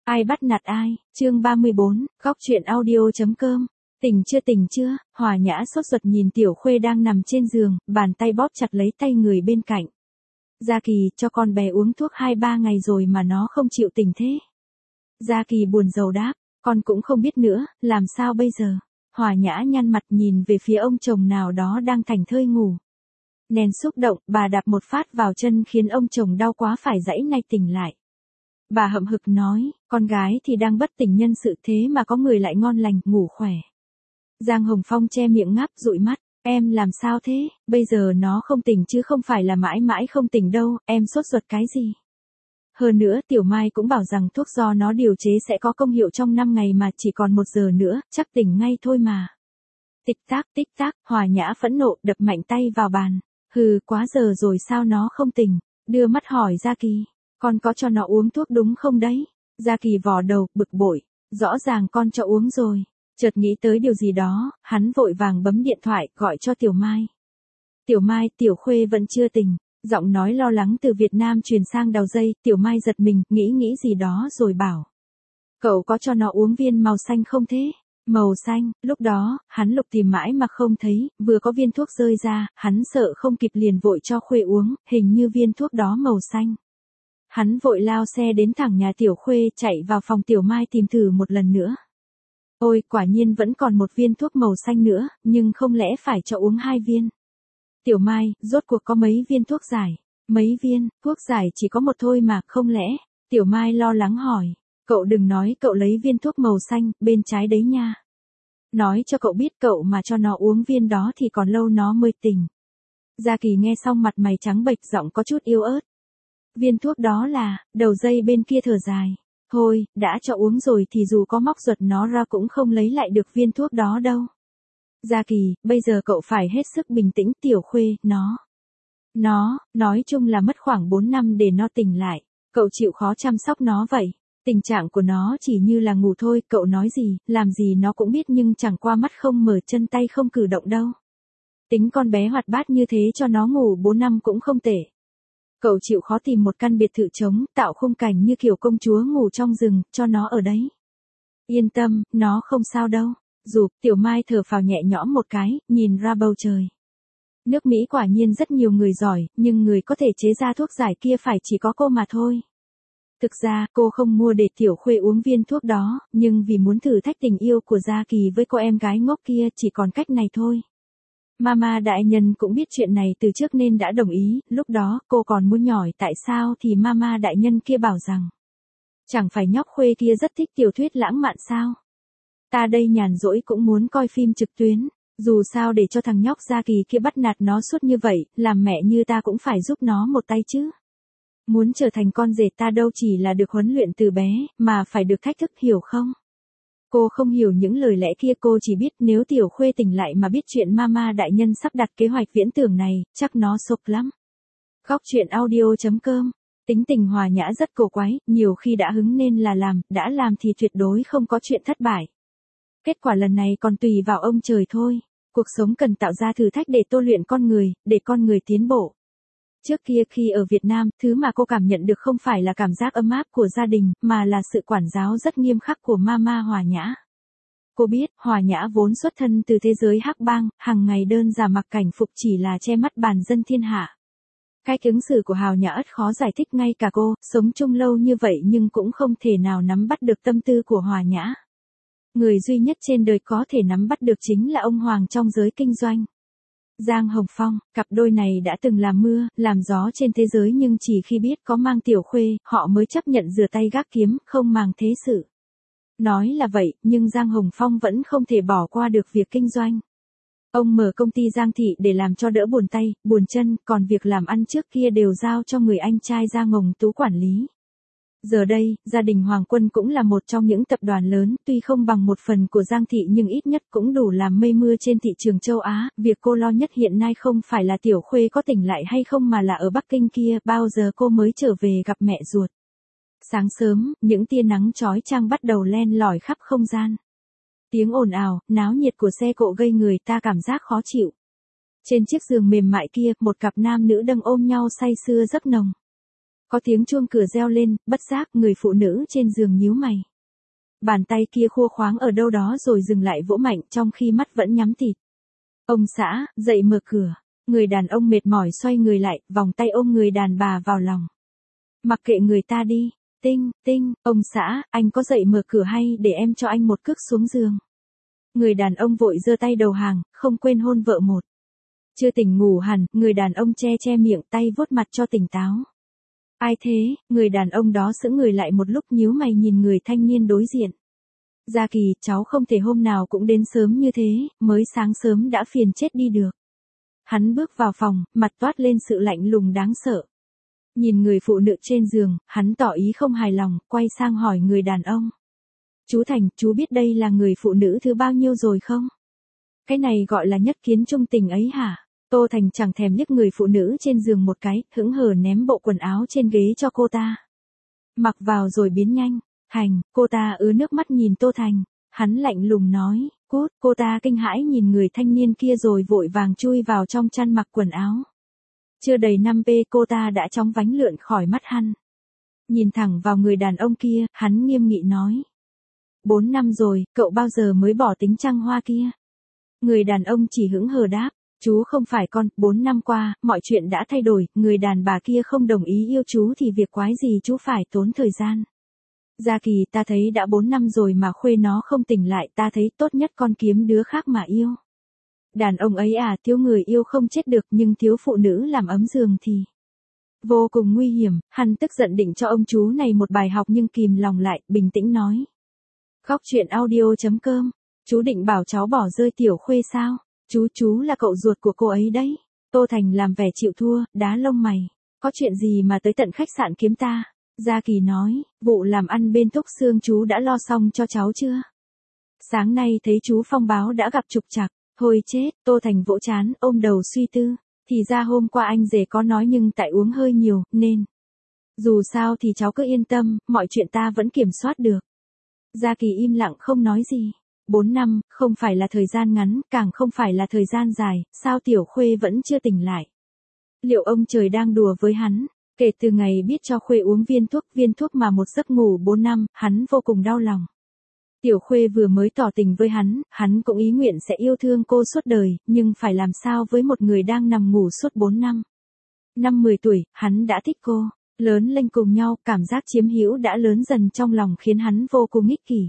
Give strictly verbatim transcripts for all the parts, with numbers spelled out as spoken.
Ai bắt nạt ai, chương ba mươi bốn, góc chuyện audio.com. Tỉnh chưa tỉnh chưa, Hòa Nhã sốt ruột nhìn Tiểu Khuê đang nằm trên giường, bàn tay bóp chặt lấy tay người bên cạnh. Gia Kỳ, cho con bé uống thuốc hai ba ngày rồi mà nó không chịu tỉnh thế. Gia Kỳ buồn rầu đáp, con cũng không biết nữa, làm sao bây giờ. Hòa Nhã nhăn mặt nhìn về phía ông chồng nào đó đang thảnh thơi ngủ. Nén xúc động, bà đạp một phát vào chân khiến ông chồng đau quá phải giãy nạch tỉnh lại. Bà hậm hực nói, con gái thì đang bất tỉnh nhân sự thế mà có người lại ngon lành, ngủ khỏe. Giang Hồng Phong che miệng ngáp dụi mắt, em làm sao thế, bây giờ nó không tỉnh chứ không phải là mãi mãi không tỉnh đâu, em sốt ruột cái gì. Hơn nữa Tiểu Mai cũng bảo rằng thuốc do nó điều chế sẽ có công hiệu trong năm ngày mà chỉ còn một giờ nữa, chắc tỉnh ngay thôi mà. Tích tắc tích tắc, Hòa Nhã phẫn nộ đập mạnh tay vào bàn. Hừ, quá giờ rồi sao nó không tỉnh, đưa mắt hỏi Gia Kỳ. Con có cho nó uống thuốc đúng không đấy? Gia Kỳ vò đầu, bực bội. Rõ ràng con cho uống rồi. Chợt nghĩ tới điều gì đó, hắn vội vàng bấm điện thoại, gọi cho Tiểu Mai. Tiểu Mai, Tiểu Khuê vẫn chưa tỉnh. Giọng nói lo lắng từ Việt Nam truyền sang đầu dây, Tiểu Mai giật mình, nghĩ nghĩ gì đó rồi bảo. Cậu có cho nó uống viên màu xanh không thế? Màu xanh, lúc đó, hắn lục tìm mãi mà không thấy, vừa có viên thuốc rơi ra, hắn sợ không kịp liền vội cho Khuê uống, hình như viên thuốc đó màu xanh. Hắn vội lao xe đến thẳng nhà Tiểu Khuê, chạy vào phòng Tiểu Mai tìm thử một lần nữa. Ôi, quả nhiên vẫn còn một viên thuốc màu xanh nữa, nhưng không lẽ phải cho uống hai viên. Tiểu Mai, rốt cuộc có mấy viên thuốc giải? Mấy viên, thuốc giải chỉ có một thôi mà, không lẽ? Tiểu Mai lo lắng hỏi. Cậu đừng nói cậu lấy viên thuốc màu xanh, bên trái đấy nha. Nói cho cậu biết cậu mà cho nó uống viên đó thì còn lâu nó mới tỉnh. Gia Kỳ nghe xong mặt mày trắng bệch, giọng có chút yếu ớt. Viên thuốc đó là, đầu dây bên kia thở dài. Thôi, đã cho uống rồi thì dù có móc ruột nó ra cũng không lấy lại được viên thuốc đó đâu. Gia Kỳ, bây giờ cậu phải hết sức bình tĩnh. Tiểu Khuê, nó. Nó, nói chung là mất khoảng bốn năm để nó tỉnh lại. Cậu chịu khó chăm sóc nó vậy. Tình trạng của nó chỉ như là ngủ thôi, cậu nói gì, làm gì nó cũng biết nhưng chẳng qua mắt không mở chân tay không cử động đâu. Tính con bé hoạt bát như thế cho nó ngủ bốn năm cũng không tệ. Cậu chịu khó tìm một căn biệt thự trống, tạo khung cảnh như kiểu công chúa ngủ trong rừng, cho nó ở đấy. Yên tâm, nó không sao đâu. Dù, Tiểu Mai thở phào nhẹ nhõm một cái, nhìn ra bầu trời. Nước Mỹ quả nhiên rất nhiều người giỏi, nhưng người có thể chế ra thuốc giải kia phải chỉ có cô mà thôi. Thực ra, cô không mua để Tiểu Khuê uống viên thuốc đó, nhưng vì muốn thử thách tình yêu của Gia Kỳ với cô em gái ngốc kia chỉ còn cách này thôi. Mama đại nhân cũng biết chuyện này từ trước nên đã đồng ý, lúc đó cô còn muốn nhỏi tại sao thì Mama đại nhân kia bảo rằng. Chẳng phải nhóc Khuê kia rất thích tiểu thuyết lãng mạn sao? Ta đây nhàn rỗi cũng muốn coi phim trực tuyến, dù sao để cho thằng nhóc Gia Kỳ kia bắt nạt nó suốt như vậy, làm mẹ như ta cũng phải giúp nó một tay chứ. Muốn trở thành con rể ta đâu chỉ là được huấn luyện từ bé, mà phải được thách thức, hiểu không? Cô không hiểu những lời lẽ kia, cô chỉ biết nếu Tiểu Khuê tỉnh lại mà biết chuyện Mama đại nhân sắp đặt kế hoạch viễn tưởng này, chắc nó sốc lắm. Góc chuyện audio.com. Tính tình Hòa Nhã rất cổ quái, nhiều khi đã hứng nên là làm, đã làm thì tuyệt đối không có chuyện thất bại. Kết quả lần này còn tùy vào ông trời thôi. Cuộc sống cần tạo ra thử thách để tô luyện con người, để con người tiến bộ. Trước kia khi ở Việt Nam, thứ mà cô cảm nhận được không phải là cảm giác ấm áp của gia đình, mà là sự quản giáo rất nghiêm khắc của Mama Hòa Nhã. Cô biết, Hòa Nhã vốn xuất thân từ thế giới hắc bang, hàng ngày đơn giản mặc cảnh phục chỉ là che mắt bàn dân thiên hạ. Cách ứng xử của Hòa Nhã ất khó giải thích, ngay cả cô, sống chung lâu như vậy nhưng cũng không thể nào nắm bắt được tâm tư của Hòa Nhã. Người duy nhất trên đời có thể nắm bắt được chính là ông Hoàng trong giới kinh doanh. Giang Hồng Phong, cặp đôi này đã từng làm mưa, làm gió trên thế giới nhưng chỉ khi biết có mang Tiểu Khuê, họ mới chấp nhận rửa tay gác kiếm, không màng thế sự. Nói là vậy, nhưng Giang Hồng Phong vẫn không thể bỏ qua được việc kinh doanh. Ông mở công ty Giang Thị để làm cho đỡ buồn tay, buồn chân, còn việc làm ăn trước kia đều giao cho người anh trai Giang Ngồng Tú quản lý. Giờ đây, gia đình Hoàng Quân cũng là một trong những tập đoàn lớn, tuy không bằng một phần của Giang Thị nhưng ít nhất cũng đủ làm mây mưa trên thị trường châu Á. Việc cô lo nhất hiện nay không phải là Tiểu Khuê có tỉnh lại hay không mà là ở Bắc Kinh kia, bao giờ cô mới trở về gặp mẹ ruột. Sáng sớm, những tia nắng chói chang bắt đầu len lỏi khắp không gian. Tiếng ồn ào, náo nhiệt của xe cộ gây người ta cảm giác khó chịu. Trên chiếc giường mềm mại kia, một cặp nam nữ đang ôm nhau say sưa giấc nồng. Có tiếng chuông cửa reo lên, bất giác người phụ nữ trên giường nhíu mày. Bàn tay kia khua khoáng ở đâu đó rồi dừng lại vỗ mạnh trong khi mắt vẫn nhắm tịt. Ông xã, dậy mở cửa. Người đàn ông mệt mỏi xoay người lại, vòng tay ôm người đàn bà vào lòng. Mặc kệ người ta đi. Tinh, tinh, ông xã, anh có dậy mở cửa hay để em cho anh một cước xuống giường. Người đàn ông vội giơ tay đầu hàng, không quên hôn vợ một. Chưa tỉnh ngủ hẳn, người đàn ông che che miệng tay vuốt mặt cho tỉnh táo. Ai thế, người đàn ông đó sững người lại một lúc nhíu mày nhìn người thanh niên đối diện. Gia Kỳ, cháu không thể hôm nào cũng đến sớm như thế, mới sáng sớm đã phiền chết đi được. Hắn bước vào phòng, mặt toát lên sự lạnh lùng đáng sợ. Nhìn người phụ nữ trên giường, hắn tỏ ý không hài lòng, quay sang hỏi người đàn ông. Chú Thành, chú biết đây là người phụ nữ thứ bao nhiêu rồi không? Cái này gọi là nhất kiến trung tình ấy hả? Tô Thành chẳng thèm liếc người phụ nữ trên giường một cái, hững hờ ném bộ quần áo trên ghế cho cô ta. Mặc vào rồi biến nhanh. Thành, cô ta ứa nước mắt nhìn Tô Thành. Hắn lạnh lùng nói, cút, cô ta kinh hãi nhìn người thanh niên kia rồi vội vàng chui vào trong chăn mặc quần áo. Chưa đầy năm pê cô ta đã chóng vánh lượn khỏi mắt hắn. Nhìn thẳng vào người đàn ông kia, hắn nghiêm nghị nói. Bốn năm rồi, cậu bao giờ mới bỏ tính trăng hoa kia? Người đàn ông chỉ hững hờ đáp. Chú không phải con, bốn năm qua, mọi chuyện đã thay đổi, người đàn bà kia không đồng ý yêu chú thì việc quái gì chú phải tốn thời gian. Gia Kỳ, ta thấy đã bốn năm rồi mà khuê nó không tỉnh lại, ta thấy tốt nhất con kiếm đứa khác mà yêu. Đàn ông ấy à, thiếu người yêu không chết được nhưng thiếu phụ nữ làm ấm giường thì vô cùng nguy hiểm. Hắn tức giận định cho ông chú này một bài học nhưng kìm lòng lại, bình tĩnh nói. Góc truyện audio chấm com, chú định bảo cháu bỏ rơi tiểu khuê sao? Chú, chú là cậu ruột của cô ấy đấy. Tô Thành làm vẻ chịu thua, đá lông mày. Có chuyện gì mà tới tận khách sạn kiếm ta? Gia Kỳ nói, vụ làm ăn bên Túc Xương chú đã lo xong cho cháu chưa? Sáng nay thấy chú phong báo đã gặp trục trặc. Thôi chết, Tô Thành vỗ chán, ôm đầu suy tư. Thì ra hôm qua anh rể có nói nhưng tại uống hơi nhiều, nên. Dù sao thì cháu cứ yên tâm, mọi chuyện ta vẫn kiểm soát được. Gia Kỳ im lặng không nói gì. Bốn năm, không phải là thời gian ngắn, càng không phải là thời gian dài, sao tiểu khuê vẫn chưa tỉnh lại? Liệu ông trời đang đùa với hắn? Kể từ ngày biết cho khuê uống viên thuốc, viên thuốc mà một giấc ngủ bốn năm, hắn vô cùng đau lòng. Tiểu khuê vừa mới tỏ tình với hắn, hắn cũng ý nguyện sẽ yêu thương cô suốt đời, nhưng phải làm sao với một người đang nằm ngủ suốt bốn năm. Năm mười tuổi, hắn đã thích cô, lớn lên cùng nhau, cảm giác chiếm hữu đã lớn dần trong lòng khiến hắn vô cùng ích kỷ.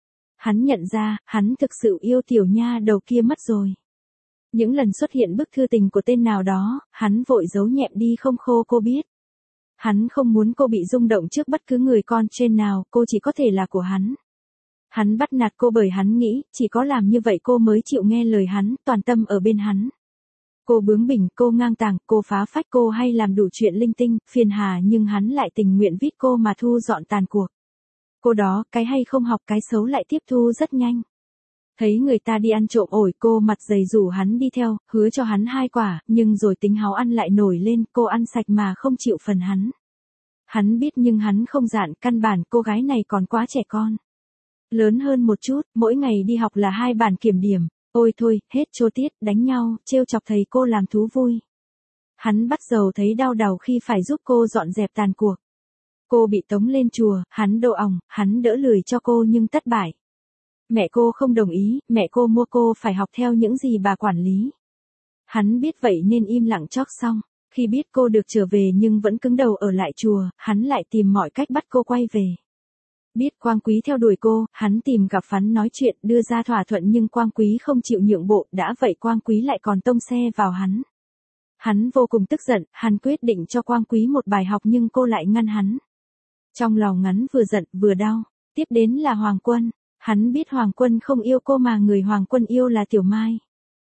Hắn nhận ra, hắn thực sự yêu tiểu nha đầu kia mất rồi. Những lần xuất hiện bức thư tình của tên nào đó, hắn vội giấu nhẹm đi không khô cô biết. Hắn không muốn cô bị rung động trước bất cứ người con trên nào, cô chỉ có thể là của hắn. Hắn bắt nạt cô bởi hắn nghĩ, chỉ có làm như vậy cô mới chịu nghe lời hắn, toàn tâm ở bên hắn. Cô bướng bỉnh, cô ngang tàng, cô phá phách, cô hay làm đủ chuyện linh tinh, phiền hà nhưng hắn lại tình nguyện vít cô mà thu dọn tàn cuộc. Cô đó, cái hay không học cái xấu lại tiếp thu rất nhanh. Thấy người ta đi ăn trộm ổi cô mặt dày rủ hắn đi theo, hứa cho hắn hai quả, nhưng rồi tính háo ăn lại nổi lên, cô ăn sạch mà không chịu phần hắn. Hắn biết nhưng hắn không dạn, căn bản cô gái này còn quá trẻ con. Lớn hơn một chút, mỗi ngày đi học là hai bản kiểm điểm, ôi thôi, hết trô tiết, đánh nhau, trêu chọc thầy cô làm thú vui. Hắn bắt đầu thấy đau đầu khi phải giúp cô dọn dẹp tàn cuộc. Cô bị tống lên chùa, hắn độ ỏng, hắn đỡ lười cho cô nhưng thất bại. Mẹ cô không đồng ý, mẹ cô mua cô phải học theo những gì bà quản lý. Hắn biết vậy nên im lặng chót xong, khi biết cô được trở về nhưng vẫn cứng đầu ở lại chùa, hắn lại tìm mọi cách bắt cô quay về. Biết Quang Quý theo đuổi cô, hắn tìm gặp Phắn nói chuyện, đưa ra thỏa thuận nhưng Quang Quý không chịu nhượng bộ, đã vậy Quang Quý lại còn tông xe vào hắn. Hắn vô cùng tức giận, hắn quyết định cho Quang Quý một bài học nhưng cô lại ngăn hắn. Trong lòng ngắn vừa giận vừa đau, tiếp đến là Hoàng Quân. Hắn biết Hoàng Quân không yêu cô mà người Hoàng Quân yêu là Tiểu Mai.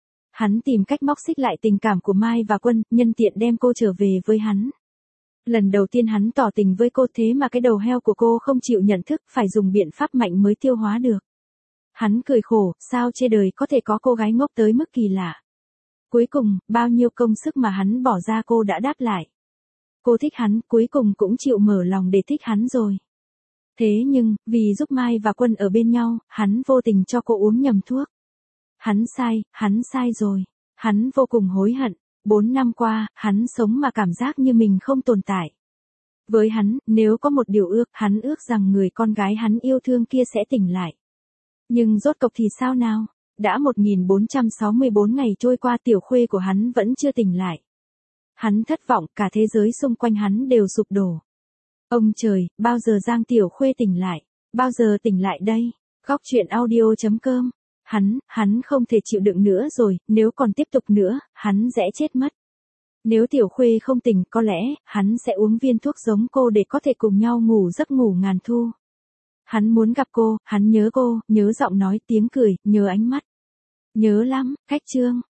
Hắn tìm cách móc xích lại tình cảm của Mai và Quân, nhân tiện đem cô trở về với hắn. Lần đầu tiên hắn tỏ tình với cô thế mà cái đầu heo của cô không chịu nhận thức, phải dùng biện pháp mạnh mới tiêu hóa được. Hắn cười khổ, sao trên đời có thể có cô gái ngốc tới mức kỳ lạ. Cuối cùng, bao nhiêu công sức mà hắn bỏ ra cô đã đáp lại. Cô thích hắn, cuối cùng cũng chịu mở lòng để thích hắn rồi. Thế nhưng, vì giúp Mai và Quân ở bên nhau, hắn vô tình cho cô uống nhầm thuốc. Hắn sai, hắn sai rồi. Hắn vô cùng hối hận. Bốn năm qua, hắn sống mà cảm giác như mình không tồn tại. Với hắn, nếu có một điều ước, hắn ước rằng người con gái hắn yêu thương kia sẽ tỉnh lại. Nhưng rốt cục thì sao nào? Đã một nghìn bốn trăm sáu mươi bốn ngày trôi qua, Tiểu Khuê của hắn vẫn chưa tỉnh lại. Hắn thất vọng, cả thế giới xung quanh hắn đều sụp đổ. Ông trời, bao giờ Giang Tiểu Khuê tỉnh lại? Bao giờ tỉnh lại đây? Góc truyện audio chấm com. Hắn, hắn không thể chịu đựng nữa rồi, nếu còn tiếp tục nữa, hắn sẽ chết mất. Nếu Tiểu Khuê không tỉnh, có lẽ, hắn sẽ uống viên thuốc giống cô để có thể cùng nhau ngủ giấc ngủ ngàn thu. Hắn muốn gặp cô, hắn nhớ cô, nhớ giọng nói, tiếng cười, nhớ ánh mắt. Nhớ lắm, Khách Trương.